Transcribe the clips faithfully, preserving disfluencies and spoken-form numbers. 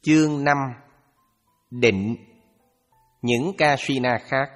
Chương năm. Định. Những Kasina khác.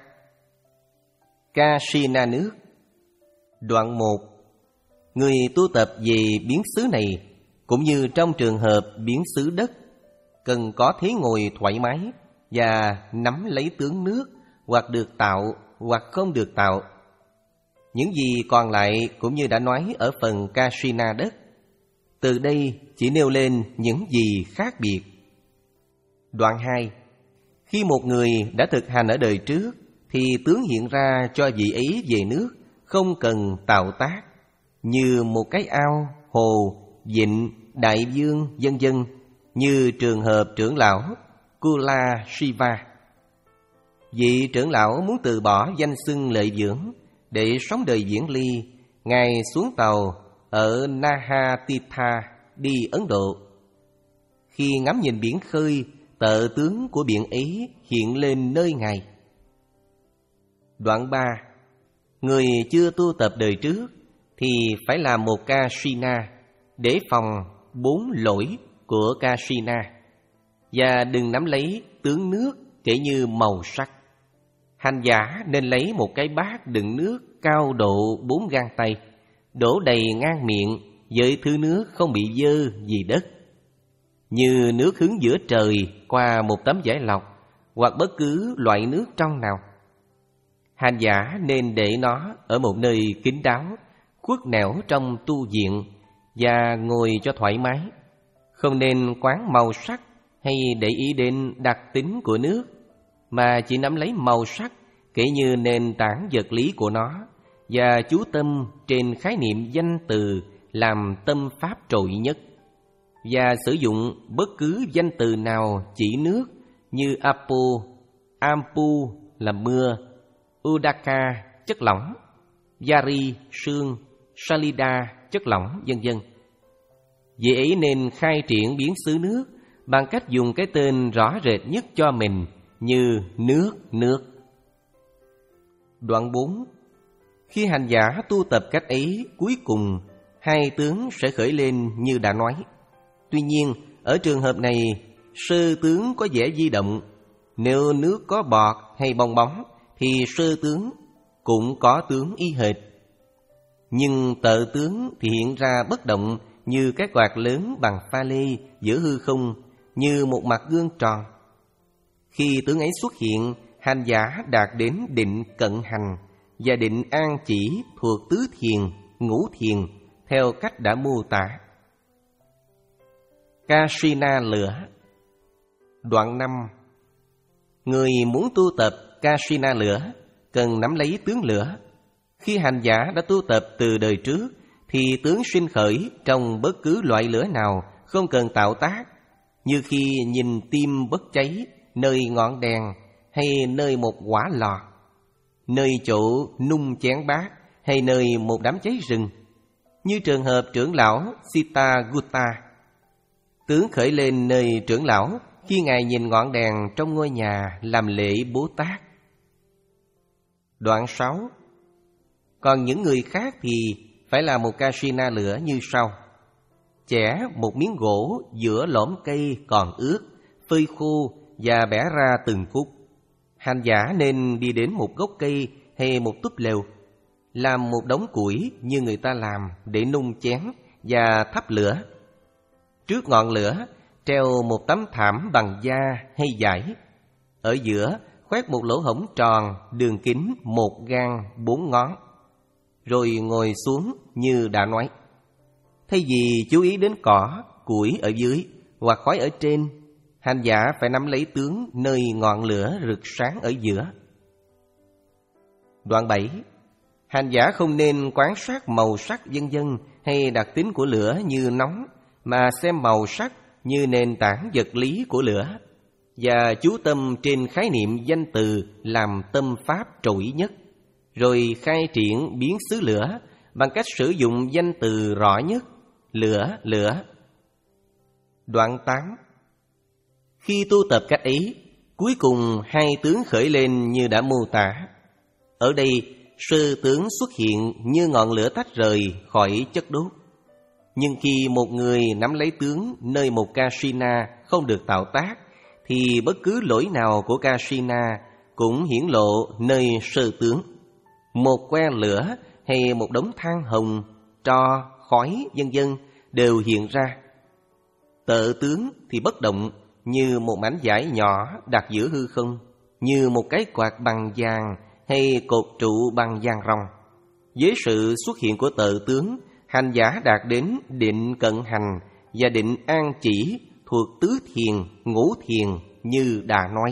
Kasina nước. Đoạn một. Người tu tập về biến xứ này, cũng như trong trường hợp biến xứ đất, cần có thế ngồi thoải mái và nắm lấy tướng nước, hoặc được tạo hoặc không được tạo. Những gì còn lại cũng như đã nói ở phần Kasina đất. Từ đây chỉ nêu lên những gì khác biệt. Đoạn hai. Khi một người đã thực hành ở đời trước, thì tướng hiện ra cho vị ấy về nước, không cần tạo tác, như một cái ao, hồ, vịnh, đại dương, vân vân, như trường hợp trưởng lão Kula Shiva. Vị trưởng lão muốn từ bỏ danh xưng lợi dưỡng để sống đời viễn ly. Ngài xuống tàu ở Nahatitha đi Ấn Độ. Khi ngắm nhìn biển khơi, tợ tướng của biển ấy hiện lên nơi Ngài. Đoạn ba. Người chưa tu tập đời trước thì phải làm một Kasina để phòng bốn lỗi của Kasina, và đừng nắm lấy tướng nước kể như màu sắc. Hành giả nên lấy một cái bát đựng nước cao độ bốn gang tay, đổ đầy ngang miệng với thứ nước không bị dơ vì đất, như nước hướng giữa trời qua một tấm vải lọc, hoặc bất cứ loại nước trong nào. Hành giả nên để nó ở một nơi kín đáo, khuất nẻo trong tu viện, và ngồi cho thoải mái. Không nên quán màu sắc hay để ý đến đặc tính của nước, mà chỉ nắm lấy màu sắc kể như nền tảng vật lý của nó, và chú tâm trên khái niệm danh từ làm tâm pháp trội nhất, và sử dụng bất cứ danh từ nào chỉ nước, như Apo, Ampu là mưa, Udaka chất lỏng, Yari sương, Salida chất lỏng, vân vân. Vì ấy nên khai triển biến xứ nước bằng cách dùng cái tên rõ rệt nhất cho mình, như nước nước. Đoạn bốn. Khi hành giả tu tập cách ấy, cuối cùng hai tướng sẽ khởi lên như đã nói. Tuy nhiên, ở trường hợp này, sơ tướng có vẻ di động. Nếu nước có bọt hay bong bóng, thì sơ tướng cũng có tướng y hệt. Nhưng tợ tướng thì hiện ra bất động, như cái quạt lớn bằng pha lê giữa hư không, như một mặt gương tròn. Khi tướng ấy xuất hiện, hành giả đạt đến định cận hành và định an chỉ thuộc tứ thiền, ngũ thiền, theo cách đã mô tả. Kasina lửa. Đoạn năm. Người muốn tu tập Kasina lửa cần nắm lấy tướng lửa. Khi hành giả đã tu tập từ đời trước, thì tướng sinh khởi trong bất cứ loại lửa nào, không cần tạo tác, như khi nhìn tim bốc cháy nơi ngọn đèn, hay nơi một quả lò, nơi chỗ nung chén bát, hay nơi một đám cháy rừng, như trường hợp trưởng lão Sita Gutta. Tướng khởi lên nơi trưởng lão khi Ngài nhìn ngọn đèn trong ngôi nhà làm lễ Bố Tát. Đoạn sáu. Còn những người khác thì phải là một Kasina lửa như sau. Chẻ một miếng gỗ giữa lõm cây còn ướt, phơi khô và bẻ ra từng khúc. Hành giả nên đi đến một gốc cây hay một túp lều, làm một đống củi như người ta làm để nung chén, và thắp lửa. Trước ngọn lửa treo một tấm thảm bằng da hay vải. Ở giữa khoét một lỗ hổng tròn đường kính một gang bốn ngón, rồi ngồi xuống như đã nói. Thay vì chú ý đến cỏ, củi ở dưới hoặc khói ở trên, hành giả phải nắm lấy tướng nơi ngọn lửa rực sáng ở giữa. Đoạn bảy. Hành giả không nên quan sát màu sắc vân vân hay đặc tính của lửa như nóng, mà xem màu sắc như nền tảng vật lý của lửa, và chú tâm trên khái niệm danh từ làm tâm pháp trội nhất, rồi khai triển biến xứ lửa bằng cách sử dụng danh từ rõ nhất, lửa lửa. Đoạn tám. Khi tu tập cách ấy, cuối cùng hai tướng khởi lên như đã mô tả. Ở đây, sơ tướng xuất hiện như ngọn lửa tách rời khỏi chất đốt. Nhưng khi một người nắm lấy tướng nơi một Kasina không được tạo tác, thì bất cứ lỗi nào của Kasina cũng hiển lộ nơi sơ tướng. Một que lửa hay một đống than hồng, tro, khói, vân vân đều hiện ra. Tợ tướng thì bất động, như một mảnh vải nhỏ đặt giữa hư không, như một cái quạt bằng vàng hay cột trụ bằng vàng ròng. Với sự xuất hiện của tợ tướng, hành giả đạt đến định cận hành và định an chỉ thuộc tứ thiền, ngũ thiền như đã nói.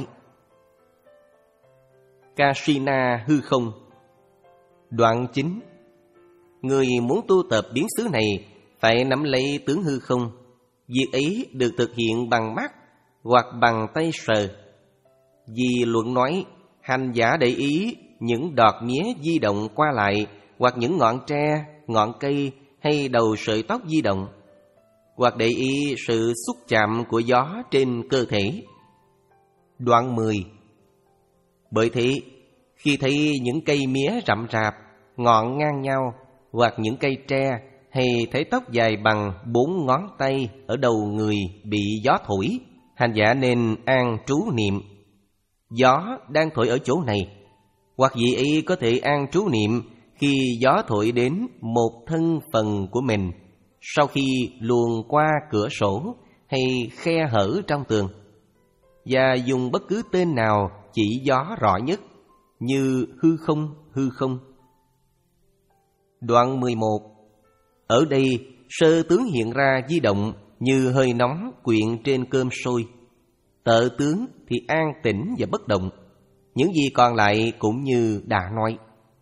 Kasina hư không. Đoạn chín. Người muốn tu tập biến xứ này phải nắm lấy tướng hư không. Việc ấy được thực hiện bằng mắt hoặc bằng tay sờ. Vì luận nói, hành giả để ý những đọt mía di động qua lại, hoặc những ngọn tre, ngọn cây hay đầu sợi tóc di động, hoặc để ý sự xúc chạm của gió trên cơ thể. Đoạn mười. Bởi thế, khi thấy những cây mía rậm rạp, ngọn ngang nhau, hoặc những cây tre, hay thấy tóc dài bằng bốn ngón tay ở đầu người bị gió thổi, hành giả nên an trú niệm. Gió đang thổi ở chỗ này, hoặc vị ấy có thể an trú niệm khi gió thổi đến một thân phần của mình, sau khi luồn qua cửa sổ hay khe hở trong tường, và dùng bất cứ tên nào chỉ gió rõ nhất, như hư không, hư không. Đoạn mười một. Ở đây sơ tướng hiện ra di động như hơi nóng quyện trên cơm sôi. Tợ tướng thì an tĩnh và bất động. Những gì còn lại cũng như đã nói.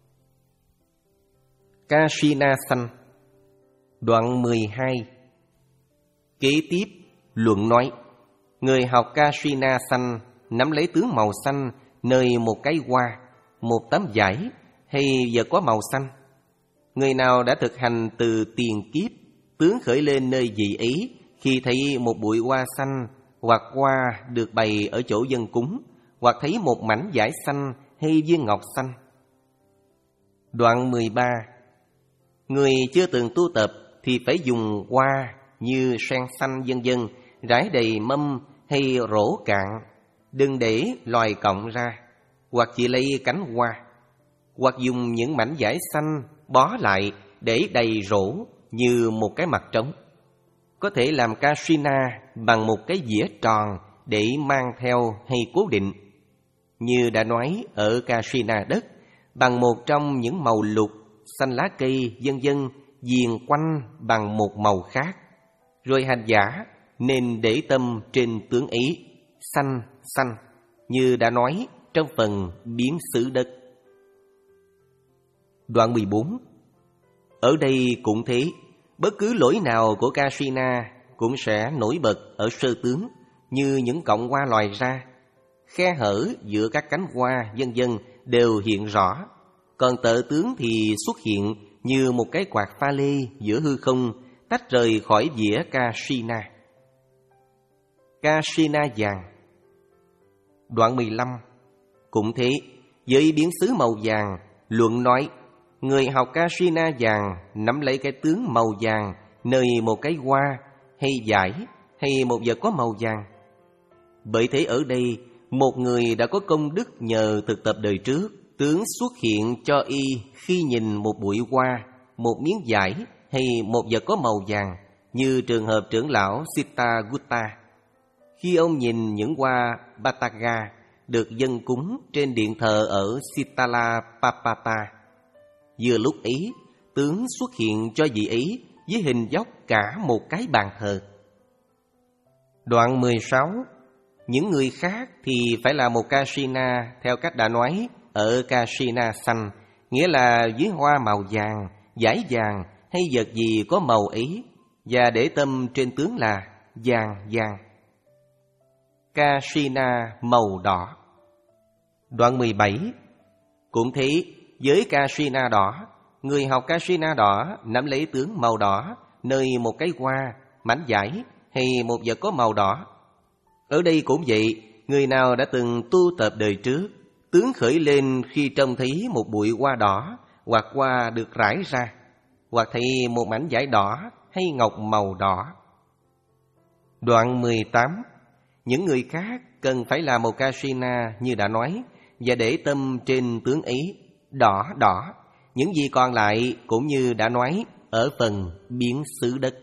Kasina sanh. Đoạn mười hai. Kế tiếp luận nói, người học Kasina sanh nắm lấy tướng màu xanh nơi một cái hoa, một tấm vải hay vật có màu xanh. Người nào đã thực hành từ tiền kiếp, tướng khởi lên nơi vị ấy khi thấy một bụi hoa xanh hoặc hoa được bày ở chỗ dân cúng, hoặc thấy một mảnh vải xanh hay viên ngọc xanh. Đoạn mười ba. Người chưa từng tu tập thì phải dùng hoa như sen xanh vân vân rải đầy mâm hay rổ cạn, đừng để loài cọng ra, hoặc chỉ lấy cánh hoa, hoặc dùng những mảnh vải xanh bó lại để đầy rổ như một cái mặt trống. Có thể làm Kasina bằng một cái dĩa tròn để mang theo hay cố định, như đã nói ở Kasina đất, bằng một trong những màu lục, xanh lá cây vân vân viền quanh bằng một màu khác. Rồi hành giả nên để tâm trên tướng ấy, xanh xanh, như đã nói trong phần biến xứ đất. Đoạn mười bốn. Ở đây cũng thế, bất cứ lỗi nào của Kasina cũng sẽ nổi bật ở sơ tướng, như những cọng hoa lòi ra, khe hở giữa các cánh hoa vân vân đều hiện rõ. Còn tợ tướng thì xuất hiện như một cái quạt pha lê giữa hư không, tách rời khỏi dĩa Kasina. Kasina vàng. Đoạn mười lăm. Cũng thế, với biến xứ màu vàng, luận nói, người học Kasina vàng nắm lấy cái tướng màu vàng nơi một cái hoa hay vải hay một vật có màu vàng. Bởi thế ở đây, một người đã có công đức nhờ thực tập đời trước, tướng xuất hiện cho y khi nhìn một bụi hoa, một miếng vải hay một vật có màu vàng, như trường hợp trưởng lão Siddhagutta. Khi ông nhìn những hoa Bataga được dâng cúng trên điện thờ ở Sitalapapata, vừa lúc ấy, tướng xuất hiện cho vị ấy với hình dốc cả một cái bàn thờ. Đoạn mười sáu. Những người khác thì phải là một Kasina theo cách đã nói ở Kasina xanh, nghĩa là dưới hoa màu vàng, vải vàng hay vật gì có màu ấy, và để tâm trên tướng là vàng vàng. Kasina màu đỏ. Đoạn mười bảy. Cũng thế, với Kasina đỏ, người học Kasina đỏ nắm lấy tướng màu đỏ nơi một cái hoa, mảnh vải hay một vật có màu đỏ. Ở đây cũng vậy, người nào đã từng tu tập đời trước, tướng khởi lên khi trông thấy một bụi hoa đỏ hoặc hoa được rải ra, hoặc thấy một mảnh vải đỏ hay ngọc màu đỏ. Đoạn mười tám. Những người khác cần phải là một Kasina như đã nói, và để tâm trên tướng ý, đỏ đỏ. Những gì còn lại cũng như đã nói ở phần biến xứ đất.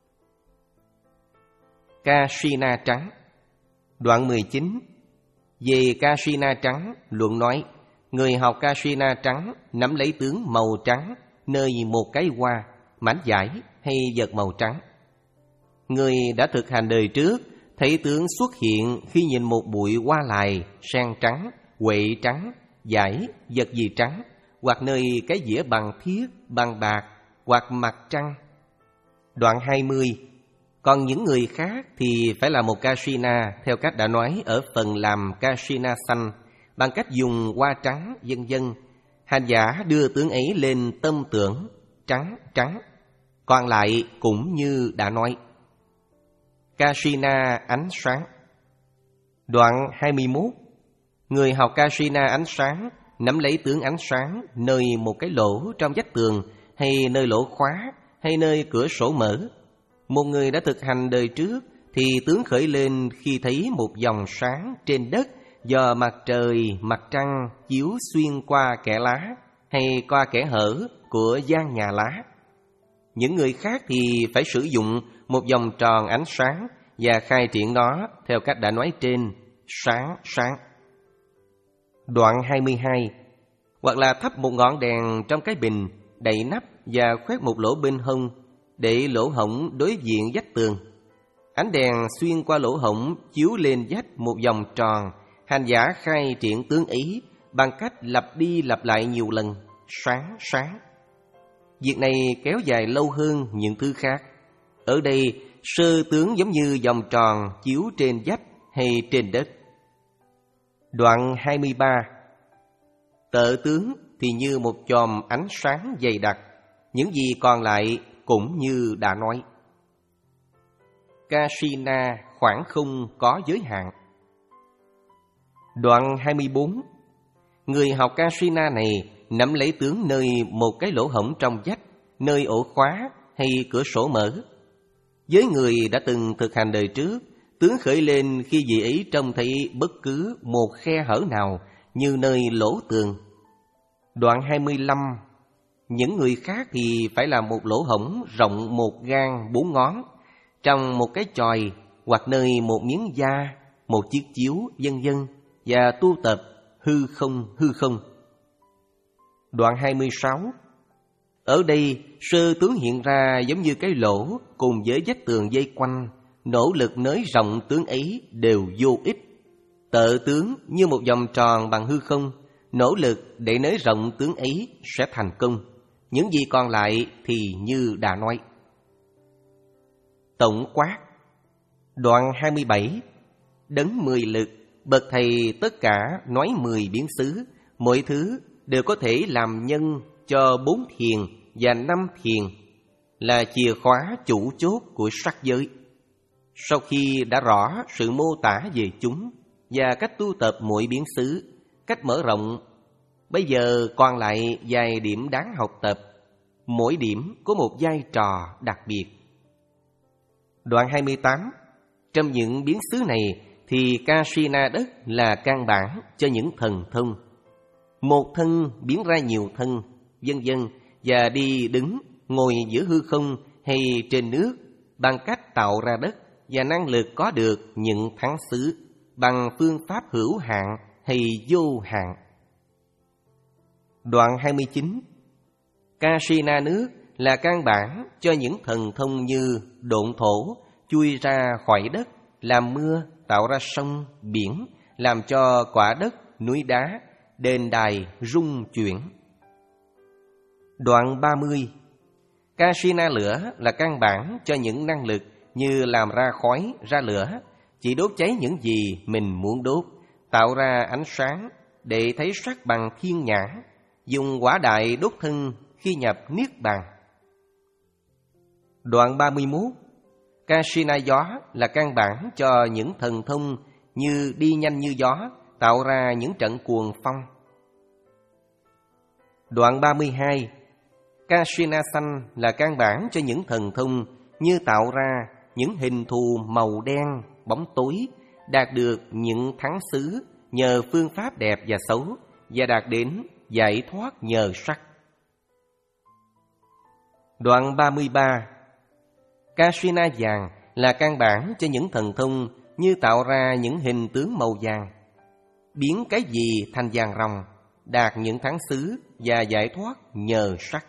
Kasina trắng. Đoạn mười chín. Về Kasina trắng, luận nói, người học Kasina trắng nắm lấy tướng màu trắng nơi một cái hoa, mảnh vải hay vật màu trắng. Người đã thực hành đời trước thấy tướng xuất hiện khi nhìn một bụi hoa lài, sen trắng, huệ trắng, vải, vật gì trắng, hoặc nơi cái dĩa bằng thiết, bằng bạc, hoặc mặt trăng. Đoạn hai mươi. Còn những người khác thì phải là một Kasina theo cách đã nói ở phần làm Kasina xanh, bằng cách dùng hoa trắng, vân vân. Hành giả đưa tướng ấy lên tâm tưởng, trắng trắng. Còn lại cũng như đã nói. Kasina ánh sáng. Đoạn hai mươi mốt. Người học Kasina ánh sáng nắm lấy tướng ánh sáng nơi một cái lỗ trong vách tường, hay nơi lỗ khóa, hay nơi cửa sổ mở. Một người đã thực hành đời trước thì tướng khởi lên khi thấy một dòng sáng trên đất do mặt trời, mặt trăng chiếu xuyên qua kẽ lá hay qua kẽ hở của gian nhà lá. Những người khác thì phải sử dụng một vòng tròn ánh sáng và khai triển nó theo cách đã nói trên, sáng sáng. Đoạn hai mươi hai. Hoặc là thắp một ngọn đèn trong cái bình, đậy nắp và khoét một lỗ bên hông, để lỗ hổng đối diện vách tường. Ánh đèn xuyên qua lỗ hổng chiếu lên vách một vòng tròn. Hành giả khai triển tướng ý bằng cách lặp đi lặp lại nhiều lần, sáng sáng. Việc này kéo dài lâu hơn những thứ khác. Ở đây sơ tướng giống như vòng tròn chiếu trên vách hay trên đất. Đoạn hai mươi ba. Tợ tướng thì như một chòm ánh sáng dày đặc. Những gì còn lại cũng như đã nói. Kasina khoảng không có giới hạn. Đoạn hai mươi bốn. Người học Kasina này nắm lấy tướng nơi một cái lỗ hổng trong vách, nơi ổ khóa hay cửa sổ mở. Với người đã từng thực hành đời trước, tướng khởi lên khi vị ấy trông thấy bất cứ một khe hở nào như nơi lỗ tường. Đoạn hai mươi lăm. Những người khác thì phải là một lỗ hổng rộng một gang bốn ngón, trong một cái chòi hoặc nơi một miếng da, một chiếc chiếu, vân vân, và tu tập hư không hư không. Đoạn hai mươi sáu. Ở đây sơ tướng hiện ra giống như cái lỗ cùng với vách tường dây quanh, nỗ lực nới rộng tướng ấy đều vô ích. Tợ tướng như một vòng tròn bằng hư không, nỗ lực để nới rộng tướng ấy sẽ thành công. Những gì còn lại thì như đã nói. Tổng quát. Đoạn hai mươi bảy. Đấng mười lực, bậc thầy tất cả nói mười biến xứ, mọi thứ đều có thể làm nhân cho bốn thiền và năm thiền, là chìa khóa chủ chốt của sắc giới. Sau khi đã rõ sự mô tả về chúng và cách tu tập mỗi biến xứ, cách mở rộng, bây giờ còn lại vài điểm đáng học tập. Mỗi điểm có một vai trò đặc biệt. Đoạn hai mươi tám. Trong những biến xứ này thì Kasina đất là căn bản cho những thần thông. Một thân biến ra nhiều thân, vân vân, và đi đứng, ngồi giữa hư không hay trên nước bằng cách tạo ra đất và năng lực có được những thắng xứ bằng phương pháp hữu hạn hay vô hạn. Đoạn hai mươi chín. Kasina nước là căn bản cho những thần thông như độn thổ, chui ra khỏi đất, làm mưa, tạo ra sông, biển, làm cho quả đất, núi đá, đền đài rung chuyển. Đoạn ba mươi. Kasina lửa là căn bản cho những năng lực như làm ra khói, ra lửa, chỉ đốt cháy những gì mình muốn đốt, tạo ra ánh sáng để thấy sắc bằng thiên nhãn, dùng quả đại đốt thân khi nhập niết bàn. Đoạn ba mươi mốt. Kasina gió là căn bản cho những thần thông như đi nhanh như gió, tạo ra những trận cuồng phong. Đoạn ba mươi hai. Kasina xanh là căn bản cho những thần thông như tạo ra những hình thù màu đen, bóng tối, đạt được những thắng xứ nhờ phương pháp đẹp và xấu, và đạt đến giải thoát nhờ sắc. Đoạn ba mươi ba. Kasina vàng là căn bản cho những thần thông như tạo ra những hình tướng màu vàng, biến cái gì thành vàng ròng, đạt những thắng xứ và giải thoát nhờ sắc.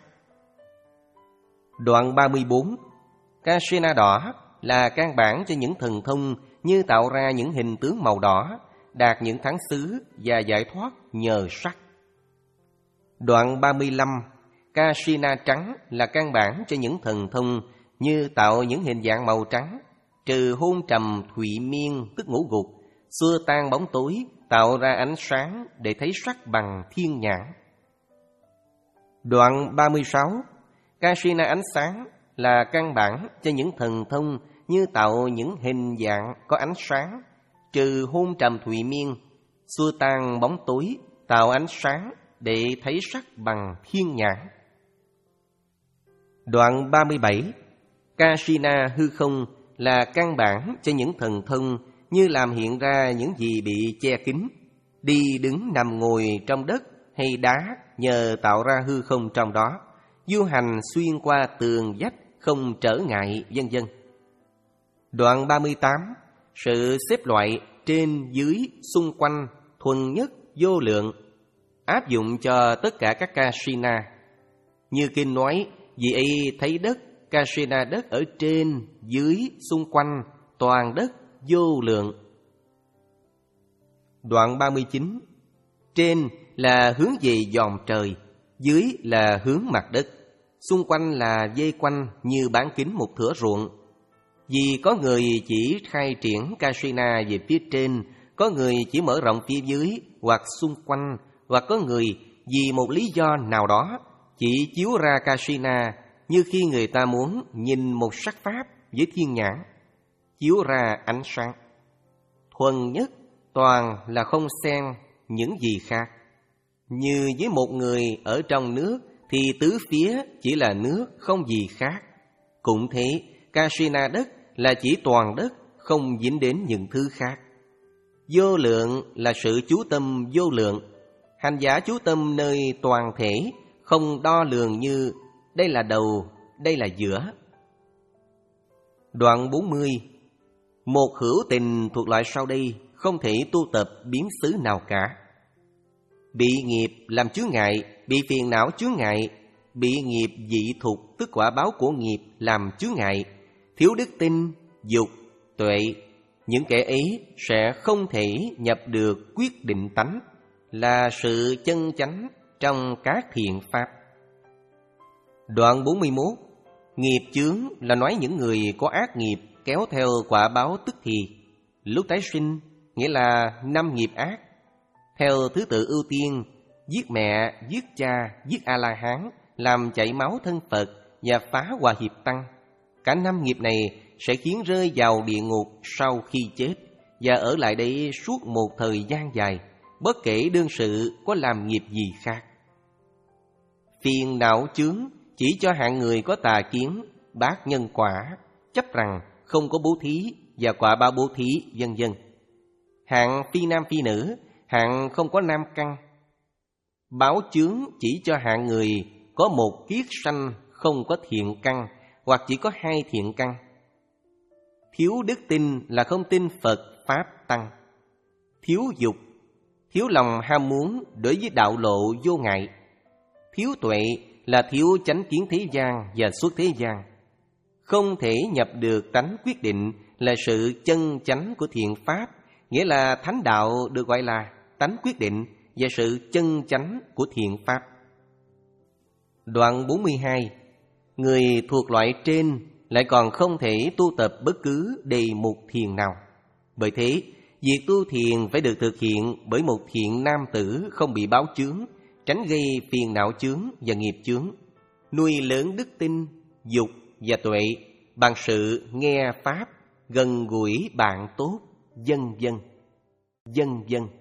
Đoạn ba mươi bốn. Kasina đỏ là căn bản cho những thần thông như tạo ra những hình tướng màu đỏ, đạt những thắng xứ và giải thoát nhờ sắc. Đoạn ba mươi lăm. Kasina trắng là căn bản cho những thần thông như tạo những hình dạng màu trắng, trừ hôn trầm thụy miên tức ngũ gục, xua tan bóng tối, tạo ra ánh sáng để thấy sắc bằng thiên nhãn. Đoạn ba mươi sáu. Kasina ánh sáng là căn bản cho những thần thông như tạo những hình dạng có ánh sáng, trừ hôn trầm thụy miên, xua tan bóng tối, tạo ánh sáng để thấy sắc bằng thiên nhãn. Đoạn ba mươi bảy. Kasina hư không là căn bản cho những thần thông như làm hiện ra những gì bị che kín, đi đứng nằm ngồi trong đất hay đá nhờ tạo ra hư không trong đó, du hành xuyên qua tường vách không trở ngại, vân vân. Đoạn ba mươi tám. Sự xếp loại trên dưới xung quanh thuần nhất vô lượng, áp dụng cho tất cả các Kasina. Như kinh nói, vì ấy thấy đất, Kasina đất ở trên, dưới, xung quanh, toàn đất, vô lượng. Đoạn ba mươi chín. Trên là hướng về dòm trời, dưới là hướng mặt đất, xung quanh là vây quanh như bán kính một thửa ruộng. Vì có người chỉ khai triển Kasina về phía trên, có người chỉ mở rộng phía dưới hoặc xung quanh, hoặc có người vì một lý do nào đó chỉ chiếu ra Kasina như khi người ta muốn nhìn một sắc pháp với thiên nhãn, chiếu ra ánh sáng. Thuần nhất toàn là không xen những gì khác. Như với một người ở trong nước thì tứ phía chỉ là nước, không gì khác. Cũng thế, Kasina đất là chỉ toàn đất, không dính đến những thứ khác. Vô lượng là sự chú tâm vô lượng. Hành giả chú tâm nơi toàn thể, không đo lường như đây là đầu, đây là giữa. Đoạn bốn mươi. Một hữu tình thuộc loại sau đây không thể tu tập biến xứ nào cả. Bị nghiệp làm chướng ngại, bị phiền não chướng ngại, bị nghiệp dị thục tức quả báo của nghiệp làm chướng ngại, thiếu đức tin, dục, tuệ, những kẻ ấy sẽ không thể nhập được quyết định tánh, là sự chân chánh trong các thiện pháp. Đoạn bốn mươi mốt. Nghiệp chướng là nói những người có ác nghiệp kéo theo quả báo tức thì. Lúc tái sinh nghĩa là năm nghiệp ác, theo thứ tự ưu tiên: giết mẹ, giết cha, giết A-la-hán, làm chảy máu thân Phật và phá hòa hiệp tăng. Cả năm nghiệp này sẽ khiến rơi vào địa ngục sau khi chết và ở lại đây suốt một thời gian dài, bất kể đương sự có làm nghiệp gì khác. Phiền não chướng chỉ cho hạng người có tà kiến, bác nhân quả, chấp rằng không có bố thí và quả báo bố thí, vân vân. Hạng phi nam phi nữ, hạng không có nam căn. Báo chướng chỉ cho hạng người có một kiết sanh không có thiện căn, hoặc chỉ có hai thiện căn. Thiếu đức tin là không tin Phật Pháp Tăng. Thiếu dục, thiếu lòng ham muốn đối với đạo lộ vô ngại. Thiếu tuệ là thiếu chánh kiến thế gian và xuất thế gian. Không thể nhập được tánh quyết định là sự chân chánh của thiện pháp, nghĩa là thánh đạo được gọi là tánh quyết định và sự chân chánh của thiện pháp. Đoạn bốn mươi hai. Người thuộc loại trên lại còn không thể tu tập bất cứ đề mục thiền nào. Bởi thế, việc tu thiền phải được thực hiện bởi một thiện nam tử không bị báo chướng, tránh gây phiền não chướng và nghiệp chướng, nuôi lớn đức tin, dục và tuệ bằng sự nghe pháp, gần gũi bạn tốt, vân vân, vân vân.